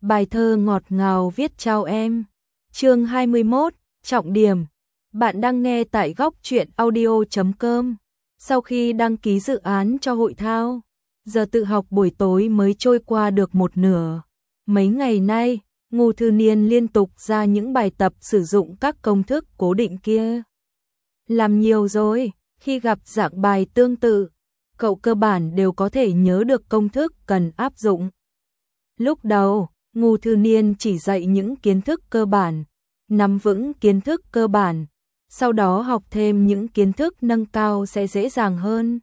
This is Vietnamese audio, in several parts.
Bài thơ ngọt ngào viết chào em. Chương 21, trọng điểm. Bạn đang nghe tại góc truyện audio.com. Sau khi đăng ký dự án cho hội thao, giờ tự học buổi tối mới trôi qua được một nửa. Mấy ngày nay, Ngô Thư Niên liên tục ra những bài tập sử dụng các công thức cố định kia. Làm nhiều rồi, khi gặp dạng bài tương tự, cậu cơ bản đều có thể nhớ được công thức cần áp dụng. Lúc đầu, Ngô Thư Niên chỉ dạy những kiến thức cơ bản, nắm vững kiến thức cơ bản, sau đó học thêm những kiến thức nâng cao sẽ dễ dàng hơn.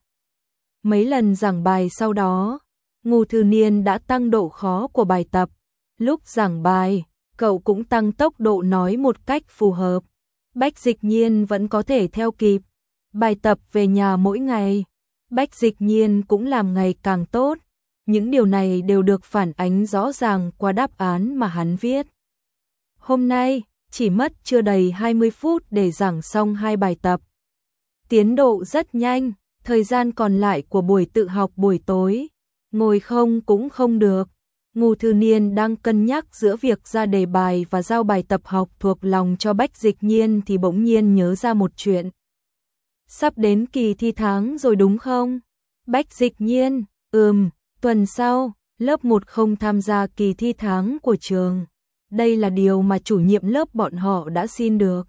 Mấy lần giảng bài sau đó, Ngô Thư Niên đã tăng độ khó của bài tập. Lúc giảng bài, cậu cũng tăng tốc độ nói một cách phù hợp. Bách Dịch Nhiên vẫn có thể theo kịp. Bài tập về nhà mỗi ngày, Bách Dịch Nhiên cũng làm ngày càng tốt. Những điều này đều được phản ánh rõ ràng qua đáp án mà hắn viết. Hôm nay, chỉ mất chưa đầy 20 phút để giảng xong 2 bài tập. Tiến độ rất nhanh, thời gian còn lại của buổi tự học buổi tối, ngồi không cũng không được. Ngô Thư Niên đang cân nhắc giữa việc ra đề bài và giao bài tập học thuộc lòng cho Bách Dịch Nhiên thì bỗng nhiên nhớ ra một chuyện. Sắp đến kỳ thi tháng rồi đúng không? Bách Dịch Nhiên, tuần sau, lớp 1 không tham gia kỳ thi tháng của trường. Đây là điều mà chủ nhiệm lớp bọn họ đã xin được.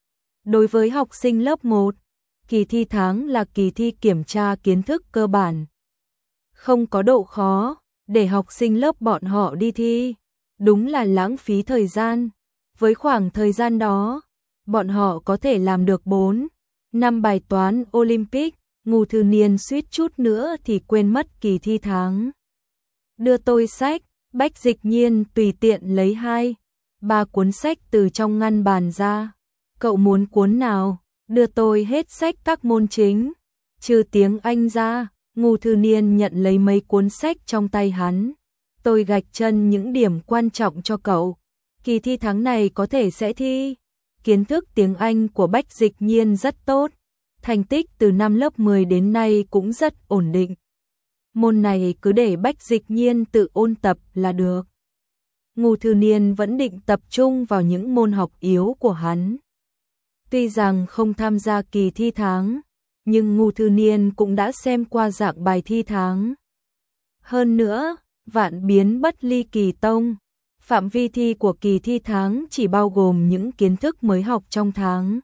Đối với học sinh lớp 1, kỳ thi tháng là kỳ thi kiểm tra kiến thức cơ bản. Không có độ khó, để học sinh lớp bọn họ đi thi. Đúng là lãng phí thời gian. Với khoảng thời gian đó, bọn họ có thể làm được 4, 5 bài toán Olympic. Ngô Thư Niên suýt chút nữa thì quên mất kỳ thi tháng. Đưa tôi sách, Bách Dịch Nhiên tùy tiện lấy 2, 3 cuốn sách từ trong ngăn bàn ra. Cậu muốn cuốn nào? Đưa tôi hết sách các môn chính, trừ tiếng Anh ra. Ngô Thư Niên nhận lấy mấy cuốn sách trong tay hắn. Tôi gạch chân những điểm quan trọng cho cậu. Kỳ thi tháng này có thể sẽ thi. Kiến thức tiếng Anh của Bách Dịch Nhiên rất tốt. Thành tích từ năm lớp 10 đến nay cũng rất ổn định. Môn này cứ để Bách Dịch Nhiên tự ôn tập là được. Ngô Thư Niên vẫn định tập trung vào những môn học yếu của hắn. Tuy rằng không tham gia kỳ thi tháng, nhưng Ngô Thư Niên cũng đã xem qua dạng bài thi tháng. Hơn nữa, vạn biến bất ly kỳ tông, phạm vi thi của kỳ thi tháng chỉ bao gồm những kiến thức mới học trong tháng.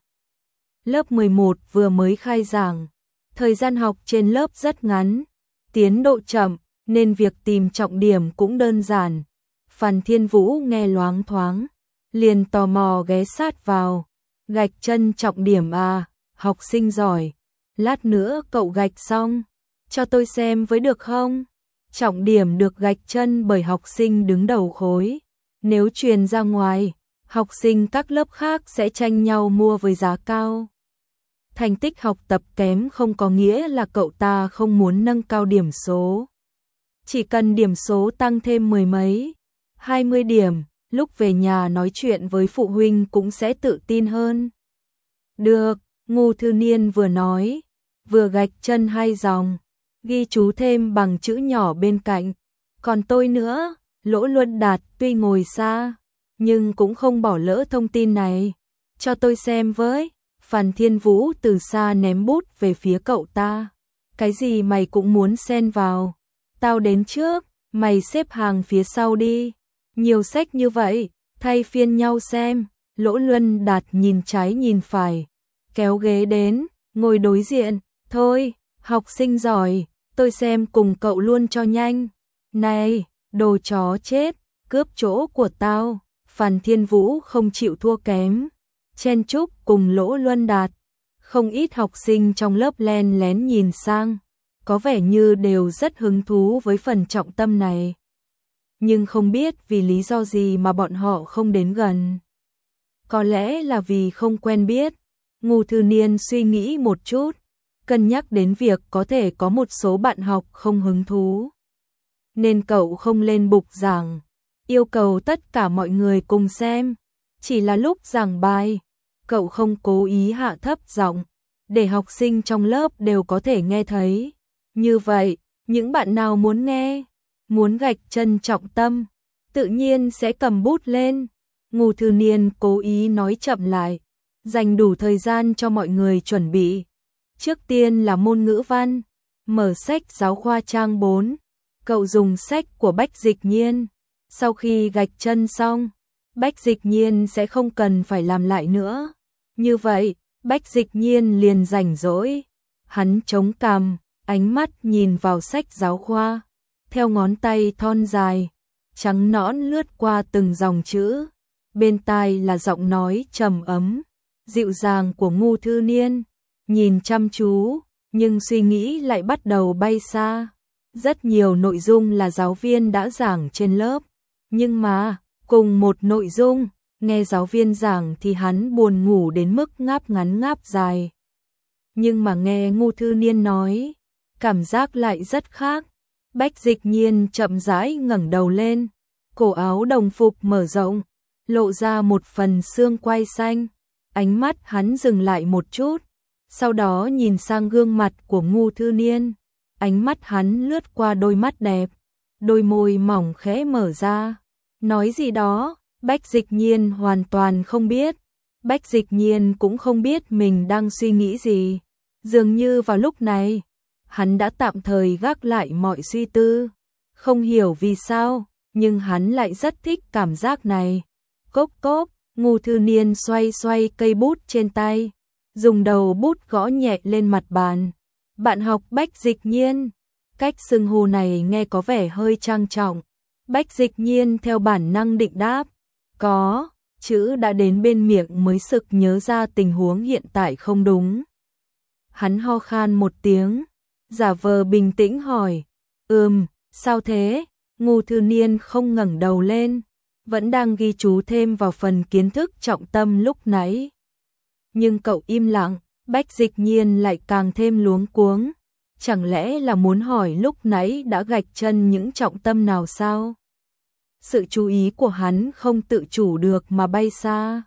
Lớp 11 vừa mới khai giảng, thời gian học trên lớp rất ngắn, tiến độ chậm, nên việc tìm trọng điểm cũng đơn giản. Phan Thiên Vũ nghe loáng thoáng, liền tò mò ghé sát vào. Gạch chân trọng điểm à, học sinh giỏi. Lát nữa cậu gạch xong, cho tôi xem với được không? Trọng điểm được gạch chân bởi học sinh đứng đầu khối. Nếu truyền ra ngoài, học sinh các lớp khác sẽ tranh nhau mua với giá cao. Thành tích học tập kém không có nghĩa là cậu ta không muốn nâng cao điểm số. Chỉ cần điểm số tăng thêm 10 mấy, 20 điểm, lúc về nhà nói chuyện với phụ huynh cũng sẽ tự tin hơn. Được, Ngô Thư Niên vừa nói, vừa gạch chân 2 dòng, ghi chú thêm bằng chữ nhỏ bên cạnh. Còn tôi nữa, Lỗ Luân Đạt tuy ngồi xa, nhưng cũng không bỏ lỡ thông tin này. Cho tôi xem với. Phan Thiên Vũ từ xa ném bút về phía cậu ta. Cái gì mày cũng muốn xen vào? Tao đến trước, mày xếp hàng phía sau đi. Nhiều sách như vậy, thay phiên nhau xem. Lỗ Luân Đạt nhìn trái nhìn phải, kéo ghế đến, ngồi đối diện. Thôi, học sinh giỏi, tôi xem cùng cậu luôn cho nhanh. Này, đồ chó chết, cướp chỗ của tao. Phan Thiên Vũ không chịu thua kém, chen chúc cùng Lỗ Luân Đạt. Không ít học sinh trong lớp len lén nhìn sang, có vẻ như đều rất hứng thú với phần trọng tâm này. Nhưng không biết vì lý do gì mà bọn họ không đến gần. Có lẽ là vì không quen biết. Ngô Thư Niên suy nghĩ một chút, cân nhắc đến việc có thể có một số bạn học không hứng thú. Nên cậu không lên bục giảng, yêu cầu tất cả mọi người cùng xem. Chỉ là lúc giảng bài, cậu không cố ý hạ thấp giọng, để học sinh trong lớp đều có thể nghe thấy. Như vậy, những bạn nào muốn nghe, muốn gạch chân trọng tâm, tự nhiên sẽ cầm bút lên. Ngô Thư Niên cố ý nói chậm lại, dành đủ thời gian cho mọi người chuẩn bị. Trước tiên là môn ngữ văn, mở sách giáo khoa trang 4, cậu dùng sách của Bách Dịch Nhiên. Sau khi gạch chân xong, Bách Dịch Nhiên sẽ không cần phải làm lại nữa. Như vậy, Bách Dịch Nhiên liền rảnh rỗi. Hắn chống cằm, ánh mắt nhìn vào sách giáo khoa, theo ngón tay thon dài, trắng nõn lướt qua từng dòng chữ. Bên tai là giọng nói trầm ấm, dịu dàng của Ngô Thư Niên, nhìn chăm chú, nhưng suy nghĩ lại bắt đầu bay xa. Rất nhiều nội dung là giáo viên đã giảng trên lớp, nhưng mà, cùng một nội dung, nghe giáo viên giảng thì hắn buồn ngủ đến mức ngáp ngắn ngáp dài. Nhưng mà nghe Ngô Thư Niên nói, cảm giác lại rất khác. Bách Dịch Nhiên chậm rãi ngẩng đầu lên, cổ áo đồng phục mở rộng, lộ ra một phần xương quai xanh. Ánh mắt hắn dừng lại một chút, sau đó nhìn sang gương mặt của Ngô Thư Niên. Ánh mắt hắn lướt qua đôi mắt đẹp, đôi môi mỏng khẽ mở ra. Nói gì đó, Bách Dịch Nhiên hoàn toàn không biết. Bách Dịch Nhiên cũng không biết mình đang suy nghĩ gì. Dường như vào lúc này, hắn đã tạm thời gác lại mọi suy tư. Không hiểu vì sao, nhưng hắn lại rất thích cảm giác này. Cốc cốc, Ngô Thư Niên xoay xoay cây bút trên tay, dùng đầu bút gõ nhẹ lên mặt bàn. Bạn học Bách Dịch Nhiên. Cách xưng hô này nghe có vẻ hơi trang trọng. Bách Dịch Nhiên theo bản năng định đáp. Có, chữ đã đến bên miệng mới sực nhớ ra tình huống hiện tại không đúng. Hắn ho khan một tiếng, giả vờ bình tĩnh hỏi. Sao thế? Ngô Thư Niên không ngẩng đầu lên, vẫn đang ghi chú thêm vào phần kiến thức trọng tâm lúc nãy. Nhưng cậu im lặng, Bách Dịch Nhiên lại càng thêm luống cuống. Chẳng lẽ là muốn hỏi lúc nãy đã gạch chân những trọng tâm nào sao? Sự chú ý của hắn không tự chủ được mà bay xa.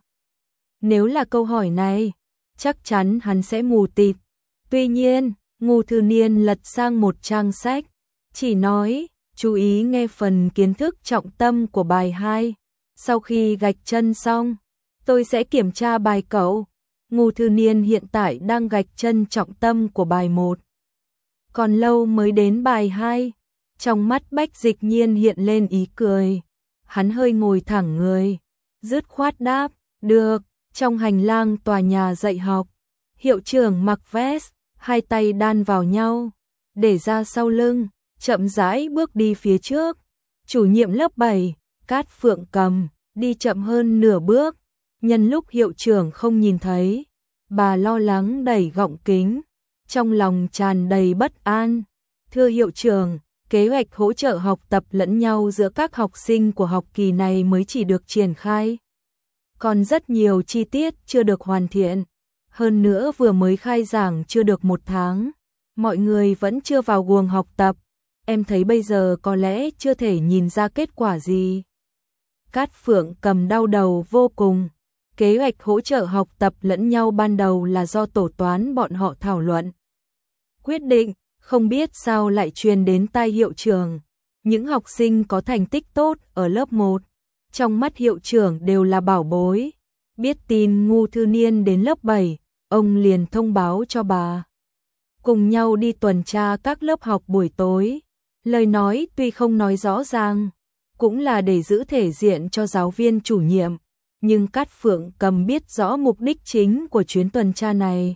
Nếu là câu hỏi này, chắc chắn hắn sẽ mù tịt. Tuy nhiên, Ngô Thư Niên lật sang một trang sách, chỉ nói, chú ý nghe phần kiến thức trọng tâm của bài 2. Sau khi gạch chân xong, tôi sẽ kiểm tra bài cậu. Ngô Thư Niên hiện tại đang gạch chân trọng tâm của bài 1. Còn lâu mới đến bài 2. Trong mắt Bách Dịch Nhiên hiện lên ý cười. Hắn hơi ngồi thẳng người, dứt khoát đáp, được. Trong hành lang tòa nhà dạy học, hiệu trưởng mặc vest, hai tay đan vào nhau, để ra sau lưng, chậm rãi bước đi phía trước. Chủ nhiệm lớp 7, Cát Phượng Cầm, đi chậm hơn nửa bước. Nhân lúc hiệu trưởng không nhìn thấy, bà lo lắng đẩy gọng kính, trong lòng tràn đầy bất an. Thưa hiệu trưởng, kế hoạch hỗ trợ học tập lẫn nhau giữa các học sinh của học kỳ này mới chỉ được triển khai. Còn rất nhiều chi tiết chưa được hoàn thiện. Hơn nữa vừa mới khai giảng chưa được 1 tháng. Mọi người vẫn chưa vào guồng học tập. Em thấy bây giờ có lẽ chưa thể nhìn ra kết quả gì. Cát Phượng Cầm đau đầu vô cùng. Kế hoạch hỗ trợ học tập lẫn nhau ban đầu là do tổ toán bọn họ thảo luận. Quyết định, không biết sao lại truyền đến tai hiệu trưởng. Những học sinh có thành tích tốt ở lớp 1, trong mắt hiệu trưởng đều là bảo bối. Biết tin Ngô Thư Niên đến lớp 7, ông liền thông báo cho bà. Cùng nhau đi tuần tra các lớp học buổi tối. Lời nói tuy không nói rõ ràng, cũng là để giữ thể diện cho giáo viên chủ nhiệm. Nhưng Cát Phượng Cầm biết rõ mục đích chính của chuyến tuần tra này.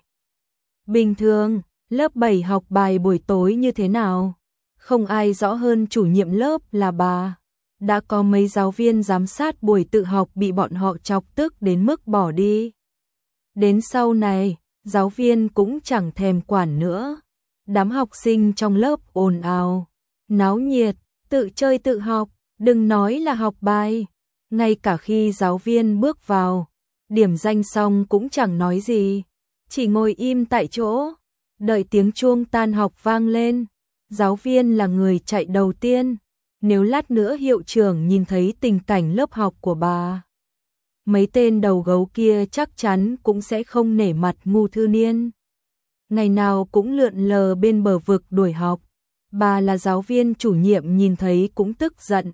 Bình thường, lớp 7 học bài buổi tối như thế nào? Không ai rõ hơn chủ nhiệm lớp là bà. Đã có mấy giáo viên giám sát buổi tự học bị bọn họ chọc tức đến mức bỏ đi. Đến sau này, giáo viên cũng chẳng thèm quản nữa. Đám học sinh trong lớp ồn ào, náo nhiệt, tự chơi tự học, đừng nói là học bài. Ngay cả khi giáo viên bước vào, điểm danh xong cũng chẳng nói gì, chỉ ngồi im tại chỗ, đợi tiếng chuông tan học vang lên. Giáo viên là người chạy đầu tiên. Nếu lát nữa hiệu trưởng nhìn thấy tình cảnh lớp học của bà, mấy tên đầu gấu kia chắc chắn cũng sẽ không nể mặt Ngô Thư Niên. Ngày nào cũng lượn lờ bên bờ vực đuổi học. Bà là giáo viên chủ nhiệm nhìn thấy cũng tức giận.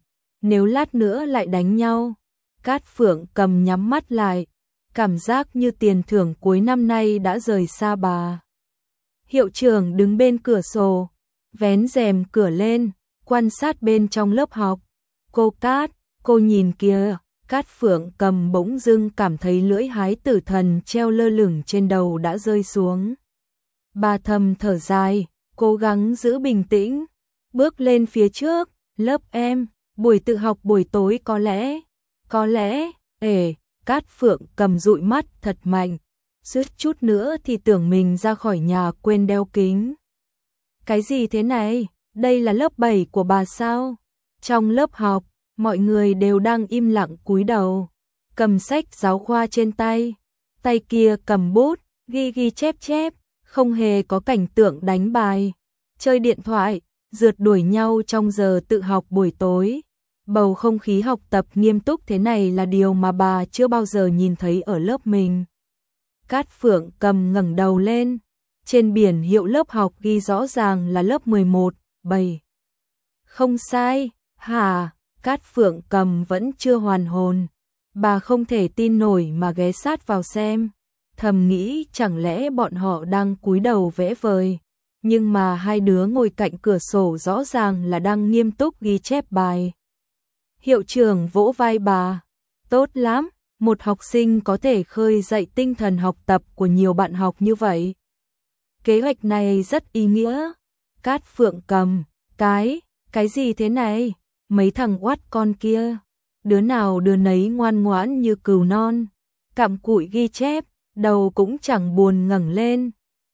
nếu lát nữa lại đánh nhau. Cát Phượng Cầm nhắm mắt lại, cảm giác như tiền thưởng cuối năm nay đã rời xa bà. Hiệu trưởng đứng bên cửa sổ, vén rèm cửa lên, quan sát bên trong lớp học. Cô Cát, cô nhìn kìa. Cát Phượng Cầm bỗng dưng cảm thấy lưỡi hái tử thần treo lơ lửng trên đầu đã rơi xuống. Bà thầm thở dài, cố gắng giữ bình tĩnh, bước lên phía trước. Lớp em, buổi tự học buổi tối có lẽ, Cát Phượng Cầm dụi mắt thật mạnh, suýt chút nữa thì tưởng mình ra khỏi nhà quên đeo kính. Cái gì thế này, đây là lớp 7 của bà sao? Trong lớp học, mọi người đều đang im lặng cúi đầu, cầm sách giáo khoa trên tay, tay kia cầm bút, ghi chép, không hề có cảnh tượng đánh bài, chơi điện thoại, rượt đuổi nhau trong giờ tự học buổi tối. Bầu không khí học tập nghiêm túc thế này là điều mà bà chưa bao giờ nhìn thấy ở lớp mình. Cát Phượng Cầm ngẩng đầu lên, trên biển hiệu lớp học ghi rõ ràng là lớp 11, 7. Không sai, hả? Cát Phượng Cầm vẫn chưa hoàn hồn, bà không thể tin nổi mà ghé sát vào xem, thầm nghĩ chẳng lẽ bọn họ đang cúi đầu vẽ vời, nhưng mà hai đứa ngồi cạnh cửa sổ rõ ràng là đang nghiêm túc ghi chép bài. Hiệu trưởng vỗ vai bà, tốt lắm, một học sinh có thể khơi dậy tinh thần học tập của nhiều bạn học như vậy. Kế hoạch này rất ý nghĩa. Cát Phượng Cầm, cái gì thế này? Mấy thằng oát con kia, đứa nào đứa nấy ngoan ngoãn như cừu non, cặm cụi ghi chép, đầu cũng chẳng buồn ngẩng lên.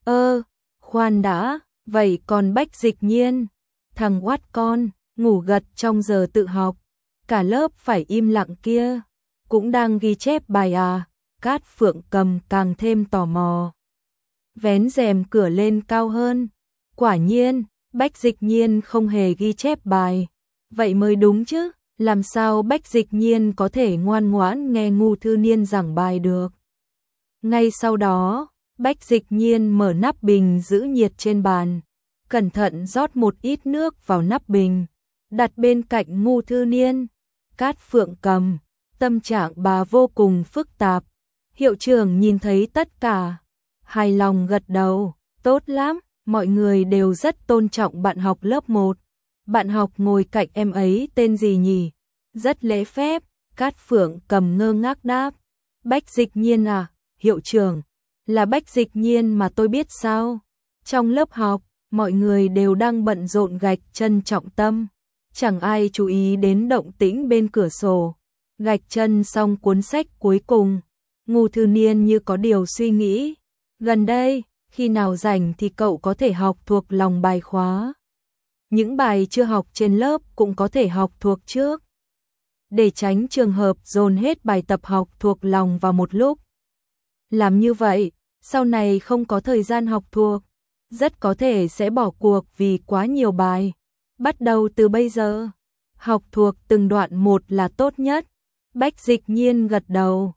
Khoan đã, vậy còn Bách Dịch Nhiên, thằng oát con, ngủ gật trong giờ tự học, cả lớp phải im lặng kia, cũng đang ghi chép bài à? Cát Phượng Cầm càng thêm tò mò, vén rèm cửa lên cao hơn. Quả nhiên, Bách Dịch Nhiên không hề ghi chép bài. Vậy mới đúng chứ, làm sao Bách Dịch Nhiên có thể ngoan ngoãn nghe Ngô Thư Niên giảng bài được. Ngay sau đó, Bách Dịch Nhiên mở nắp bình giữ nhiệt trên bàn, cẩn thận rót một ít nước vào nắp bình, đặt bên cạnh Ngô Thư Niên. Cát Phượng Cầm, tâm trạng bà vô cùng phức tạp. Hiệu trưởng nhìn thấy tất cả, hài lòng gật đầu, tốt lắm, mọi người đều rất tôn trọng bạn học lớp 1. Bạn học ngồi cạnh em ấy tên gì nhỉ? Rất lễ phép. Cát Phượng Cầm ngơ ngác đáp, Bách Dịch Nhiên à? Hiệu trưởng, là Bách Dịch Nhiên mà tôi biết sao? Trong lớp học, mọi người đều đang bận rộn gạch chân trọng tâm, chẳng ai chú ý đến động tĩnh bên cửa sổ. Gạch chân xong cuốn sách cuối cùng, Ngô Thư Niên như có điều suy nghĩ, gần đây, khi nào rảnh thì cậu có thể học thuộc lòng bài khóa. Những bài chưa học trên lớp cũng có thể học thuộc trước, để tránh trường hợp dồn hết bài tập học thuộc lòng vào một lúc. Làm như vậy, sau này không có thời gian học thuộc, rất có thể sẽ bỏ cuộc vì quá nhiều bài. Bắt đầu từ bây giờ, học thuộc từng đoạn một là tốt nhất. Bách Dịch Nhiên gật đầu,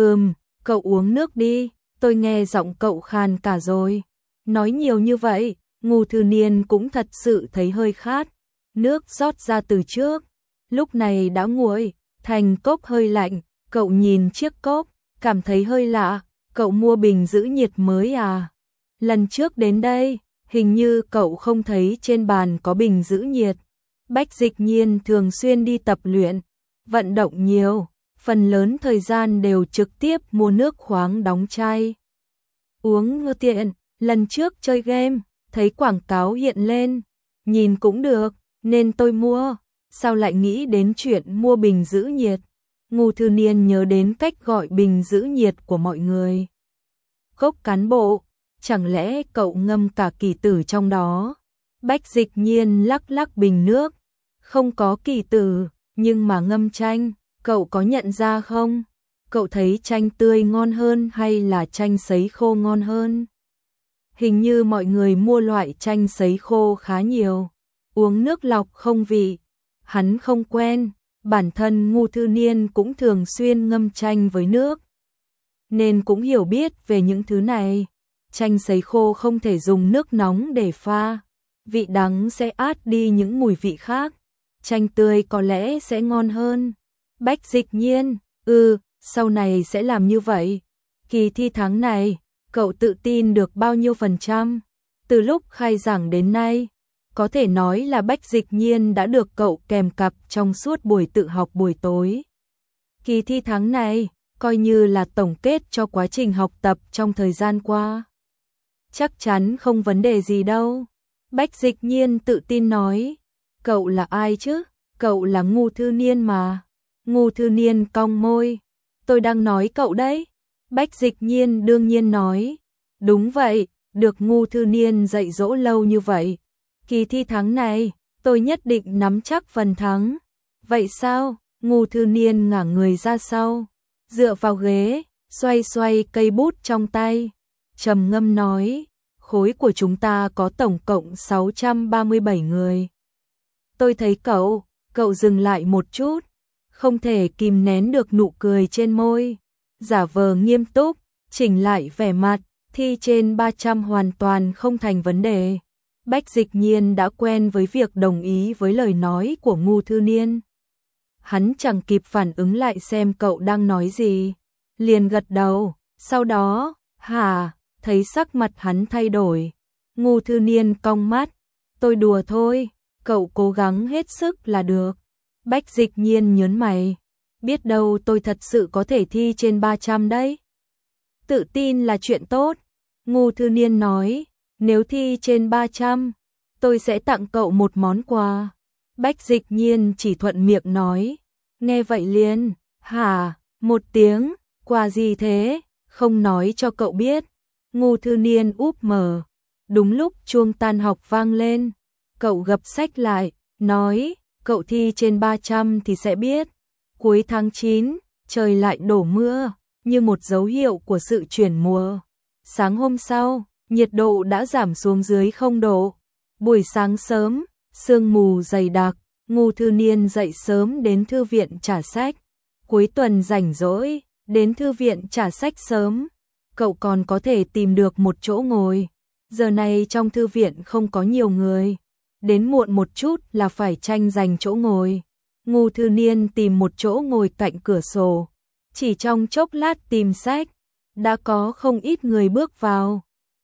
cậu uống nước đi, tôi nghe giọng cậu khàn cả rồi. Nói nhiều như vậy, Ngô Thư Niên cũng thật sự thấy hơi khát. Nước rót ra từ trước, lúc này đã nguội thành cốc hơi lạnh. Cậu nhìn chiếc cốc, cảm thấy hơi lạ. Cậu mua bình giữ nhiệt mới à? Lần trước đến đây, hình như cậu không thấy trên bàn có bình giữ nhiệt. Bách Dịch Nhiên thường xuyên đi tập luyện, vận động nhiều, phần lớn thời gian đều trực tiếp mua nước khoáng đóng chai. Uống ngơ tiện, lần trước chơi game, thấy quảng cáo hiện lên, nhìn cũng được, nên tôi mua. Sao lại nghĩ đến chuyện mua bình giữ nhiệt? Ngô Thư Niên nhớ đến cách gọi bình giữ nhiệt của mọi người. Cốc cán bộ, chẳng lẽ cậu ngâm cả kỳ tử trong đó? Bách Dịch Nhiên lắc lắc bình nước, không có kỳ tử, nhưng mà ngâm chanh, cậu có nhận ra không? Cậu thấy chanh tươi ngon hơn hay là chanh sấy khô ngon hơn? Hình như mọi người mua loại chanh sấy khô khá nhiều, uống nước lọc không vị. Hắn không quen, bản thân Ngô Thư Niên cũng thường xuyên ngâm chanh với nước, nên cũng hiểu biết về những thứ này. Chanh sấy khô không thể dùng nước nóng để pha, vị đắng sẽ át đi những mùi vị khác. chanh tươi có lẽ sẽ ngon hơn. Bách Dịch Nhiên, sau này sẽ làm như vậy. Kỳ thi tháng này, cậu tự tin được bao nhiêu %? Từ lúc khai giảng đến nay, có thể nói là Bách Dịch Nhiên đã được cậu kèm cặp trong suốt buổi tự học buổi tối. Kỳ thi tháng này, coi như là tổng kết cho quá trình học tập trong thời gian qua. Chắc chắn không vấn đề gì đâu. Bách Dịch Nhiên tự tin nói. Cậu là ai chứ? Cậu là Ngô Thư Niên mà. Ngô Thư Niên cong môi. Tôi đang nói cậu đấy. Bách Dịch Nhiên đương nhiên nói. Đúng vậy, được Ngô Thư Niên dạy dỗ lâu như vậy. Kỳ thi tháng này, tôi nhất định nắm chắc phần thắng. Vậy sao? Ngô Thư Niên ngả người ra sau, dựa vào ghế, xoay xoay cây bút trong tay. Trầm ngâm nói, khối của chúng ta có tổng cộng 637 người. Tôi thấy cậu dừng lại một chút, không thể kìm nén được nụ cười trên môi. Giả vờ nghiêm túc, chỉnh lại vẻ mặt, thi trên 300 hoàn toàn không thành vấn đề. Bách Dịch Nhiên đã quen với việc đồng ý với lời nói của Ngô Thư Niên. Hắn chẳng kịp phản ứng lại xem cậu đang nói gì, liền gật đầu, sau đó, thấy sắc mặt hắn thay đổi. Ngô Thư Niên cong mắt, tôi đùa thôi, cậu cố gắng hết sức là được. Bách Dịch Nhiên nhớn mày, biết đâu tôi thật sự có thể thi trên 300 đấy. Tự tin là chuyện tốt, Ngô Thư Niên nói, nếu thi trên 300, tôi sẽ tặng cậu một món quà. Bách Dịch Nhiên chỉ thuận miệng nói, nghe vậy liền, một tiếng, quà gì thế, không nói cho cậu biết. Ngô Thư Niên úp mở, đúng lúc chuông tan học vang lên, cậu gập sách lại, nói, cậu thi trên 300 thì sẽ biết. Cuối tháng 9, trời lại đổ mưa, như một dấu hiệu của sự chuyển mùa. Sáng hôm sau, nhiệt độ đã giảm xuống dưới 0 độ. Buổi sáng sớm, sương mù dày đặc, Ngô Thư Niên dậy sớm đến thư viện trả sách. Cuối tuần rảnh rỗi, đến thư viện trả sách sớm, cậu còn có thể tìm được một chỗ ngồi. Giờ này trong thư viện không có nhiều người, đến muộn một chút là phải tranh giành chỗ ngồi. Ngô Thư Niên tìm một chỗ ngồi cạnh cửa sổ, chỉ trong chốc lát tìm sách, đã có không ít người bước vào.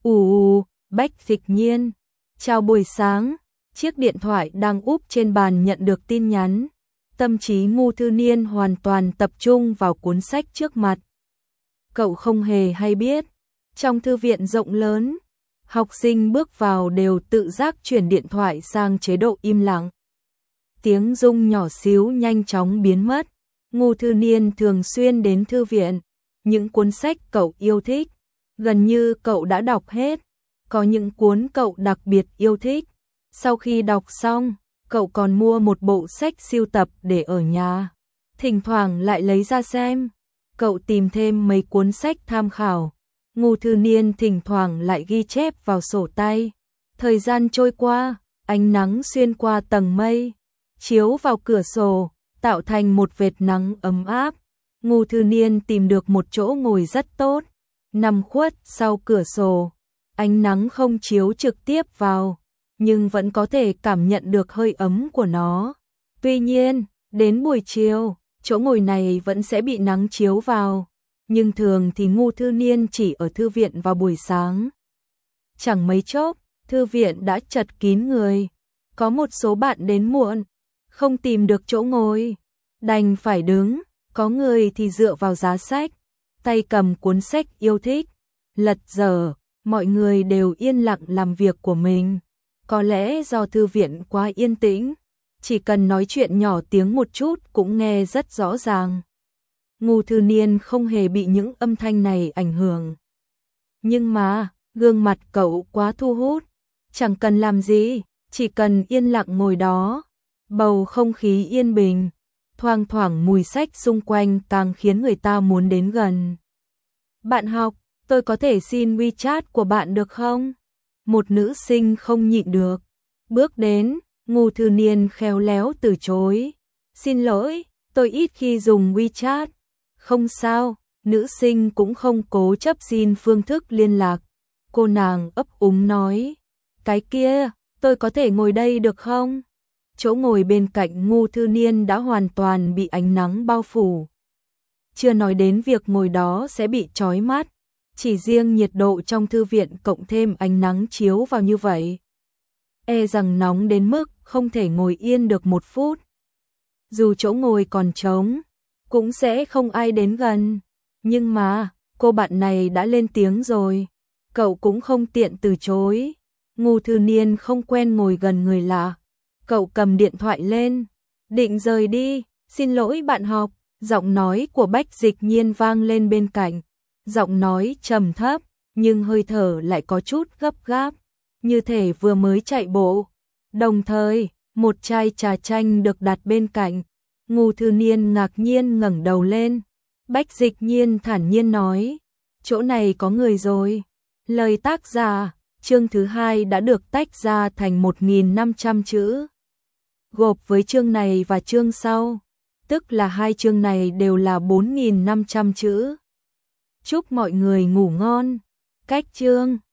Bách Dịch Nhiên, chào buổi sáng. Chiếc điện thoại đang úp trên bàn nhận được tin nhắn. Tâm trí Ngô Thư Niên hoàn toàn tập trung vào cuốn sách trước mặt. Cậu không hề hay biết, trong thư viện rộng lớn, học sinh bước vào đều tự giác chuyển điện thoại sang chế độ im lặng. Tiếng rung nhỏ xíu nhanh chóng biến mất. Ngô Thư Niên thường xuyên đến thư viện, những cuốn sách cậu yêu thích, gần như cậu đã đọc hết. Có những cuốn cậu đặc biệt yêu thích. Sau khi đọc xong, cậu còn mua một bộ sách sưu tập để ở nhà. Thỉnh thoảng lại lấy ra xem. Cậu tìm thêm mấy cuốn sách tham khảo. Ngô Thư Niên thỉnh thoảng lại ghi chép vào sổ tay. Thời gian trôi qua, ánh nắng xuyên qua tầng mây, chiếu vào cửa sổ, tạo thành một vệt nắng ấm áp. Ngô Thư Niên tìm được một chỗ ngồi rất tốt, nằm khuất sau cửa sổ. Ánh nắng không chiếu trực tiếp vào, nhưng vẫn có thể cảm nhận được hơi ấm của nó. Tuy nhiên, đến buổi chiều, chỗ ngồi này vẫn sẽ bị nắng chiếu vào, nhưng thường thì Ngô Thư Niên chỉ ở thư viện vào buổi sáng. Chẳng mấy chốc, thư viện đã chật kín người, có một số bạn đến muộn, không tìm được chỗ ngồi, đành phải đứng, có người thì dựa vào giá sách, tay cầm cuốn sách yêu thích, lật dở, mọi người đều yên lặng làm việc của mình. Có lẽ do thư viện quá yên tĩnh, chỉ cần nói chuyện nhỏ tiếng một chút cũng nghe rất rõ ràng. Ngô Thư Niên không hề bị những âm thanh này ảnh hưởng. Nhưng mà, gương mặt cậu quá thu hút, chẳng cần làm gì, chỉ cần yên lặng ngồi đó. Bầu không khí yên bình, thoang thoảng mùi sách xung quanh càng khiến người ta muốn đến gần. Bạn học, tôi có thể xin WeChat của bạn được không? Một nữ sinh không nhịn được, bước đến, Ngô Thư Niên khéo léo từ chối. Xin lỗi, tôi ít khi dùng WeChat. Không sao, nữ sinh cũng không cố chấp xin phương thức liên lạc. Cô nàng ấp úng nói, cái kia, tôi có thể ngồi đây được không? chỗ ngồi bên cạnh Ngô Thư Niên đã hoàn toàn bị ánh nắng bao phủ. Chưa nói đến việc ngồi đó sẽ bị chói mắt, chỉ riêng nhiệt độ trong thư viện cộng thêm ánh nắng chiếu vào như vậy, e rằng nóng đến mức không thể ngồi yên được một phút. Dù chỗ ngồi còn trống, cũng sẽ không ai đến gần. Nhưng mà, cô bạn này đã lên tiếng rồi, cậu cũng không tiện từ chối. Ngô Thư Niên không quen ngồi gần người lạ. Cậu cầm điện thoại lên, định rời đi. Xin lỗi bạn học, giọng nói của Bách Dịch Nhiên vang lên bên cạnh. Giọng nói trầm thấp, nhưng hơi thở lại có chút gấp gáp, như thể vừa mới chạy bộ. Đồng thời, một chai trà chanh được đặt bên cạnh. Ngô Thư Niên ngạc nhiên ngẩng đầu lên. Bách Dịch Nhiên thản nhiên nói, chỗ này có người rồi. Lời tác giả, chương thứ 2 đã được tách ra thành 1.500 chữ. Gộp với chương này và chương sau, tức là hai chương này đều là 4.500 chữ. Chúc mọi người ngủ ngon. Cách chương